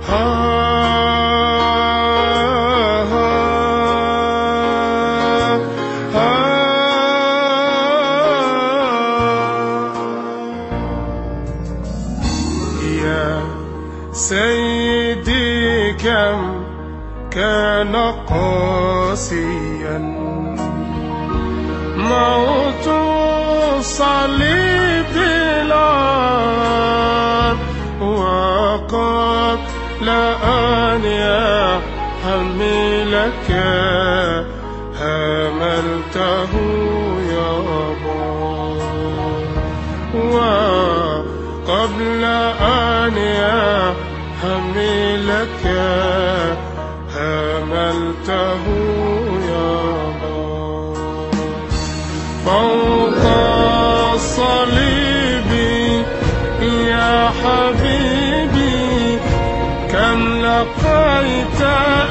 يا سيدي كم كان قاسيا موت صليب العار، وقبل أن يحملك حملته يا بار، وقبل أن يحملك حملته يا بار. فوق الصليب يا حبيبي كم لقيت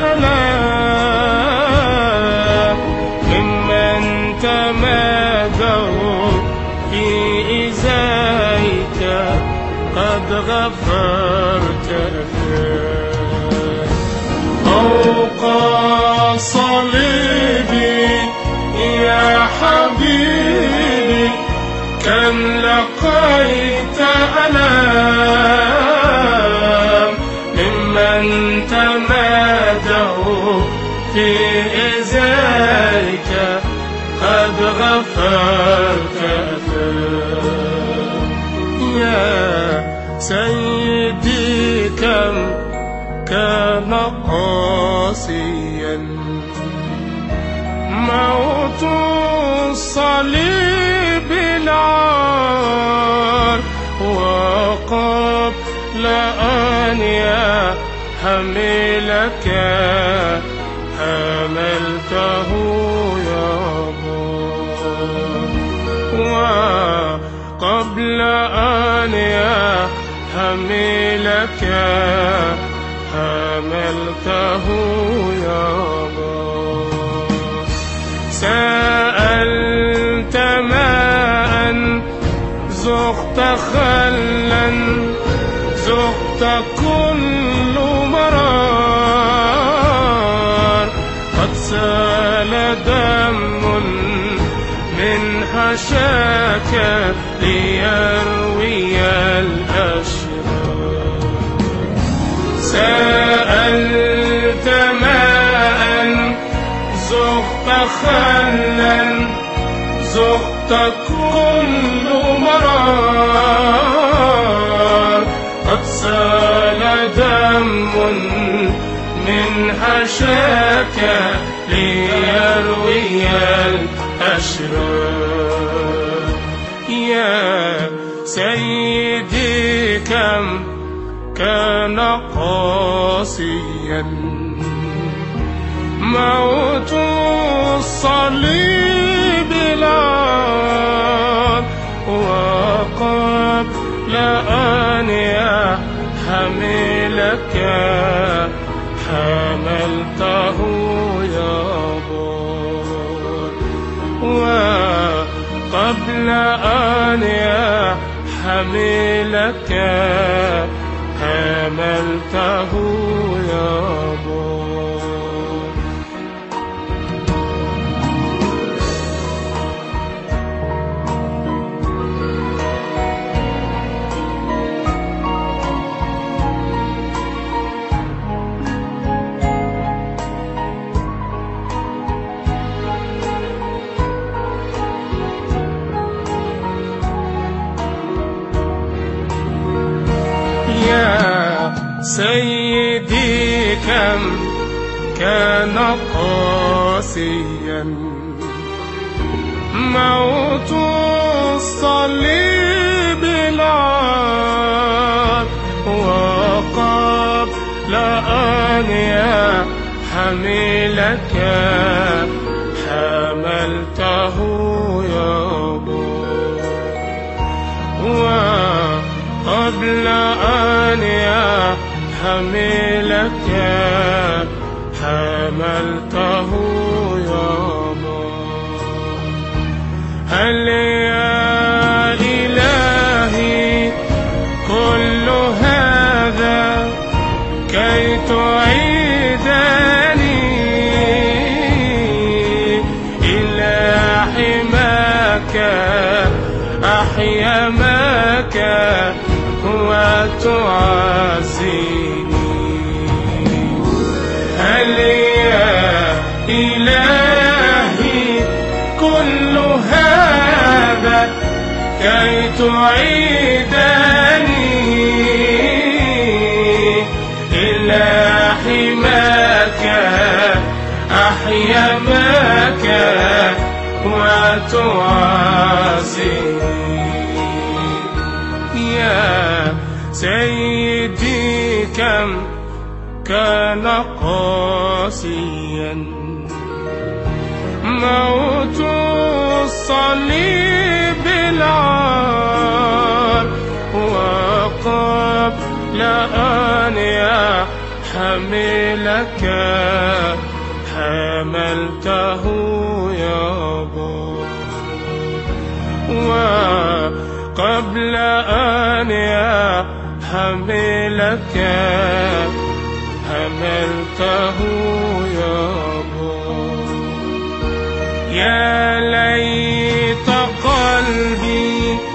آلام ممن تمادوا في إزائك قد غفرت له. فوق الصليب يا حبيبي كم لقيت آلام ممن تمادوا في إزائك قد غفرت له. يا سيدي كم كان قاسيا موت الصليب العار، وقبل أن يحملك حملته يا بار، وقبل أن يحملك حملته يا بار. سألت ماء ذقت خلا ذقت كل مرار، قد سال دم من حشاك ليروي الأشرار. سألت ماء ذقت خلا ذقت كل مرار، قد سال دم من حشاك ليروي الأشرار. يا سيدي كم كان قاسيا موت الصليب العار، وقبل أن يحملك حملته يا بار، وقبل أن يحملك حملته يا بار. سيدي كم كان قاسيا موت الصليب العار، وقبل أن يحملك حملته يا بار، وقبل أن حملك حملته يا بار. هل يا إلهي كل هذا كي أحيا مكان وتعزيني. هل يا إلهي كل هذا كي تعيدني إلى حماك أحيا مكان وتعزيني؟ يا سيدي كم كان قاسيا موت الصليب العار، وقبل أن يحملك حملته يابا، وقبل أن يحملك حملته يابا. يا ليت قلبي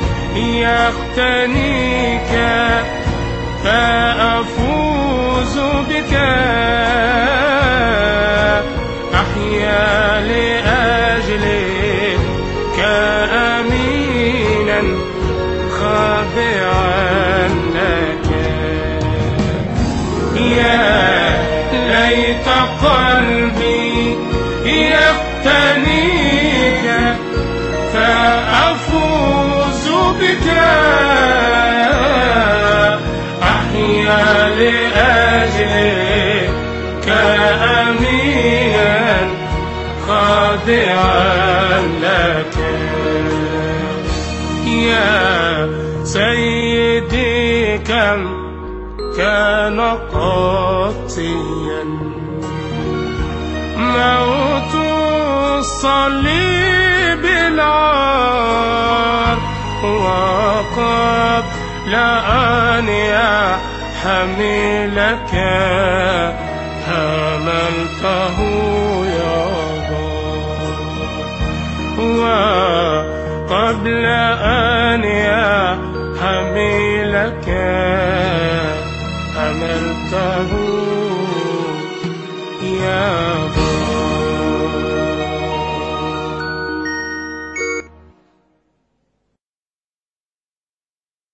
يقتنيك فأفوز بك، أحيا لأجلك أمينا خاضعا لك. يا ليت قلبي يقتنيك فأفوز بك، أحيا لأجلك أمينا خاضعا لك. يا سيدي كم كان قاسيا موت الصليب العار، وقبل أن يحملك حملته يابا، وقبل أن يحملك حملته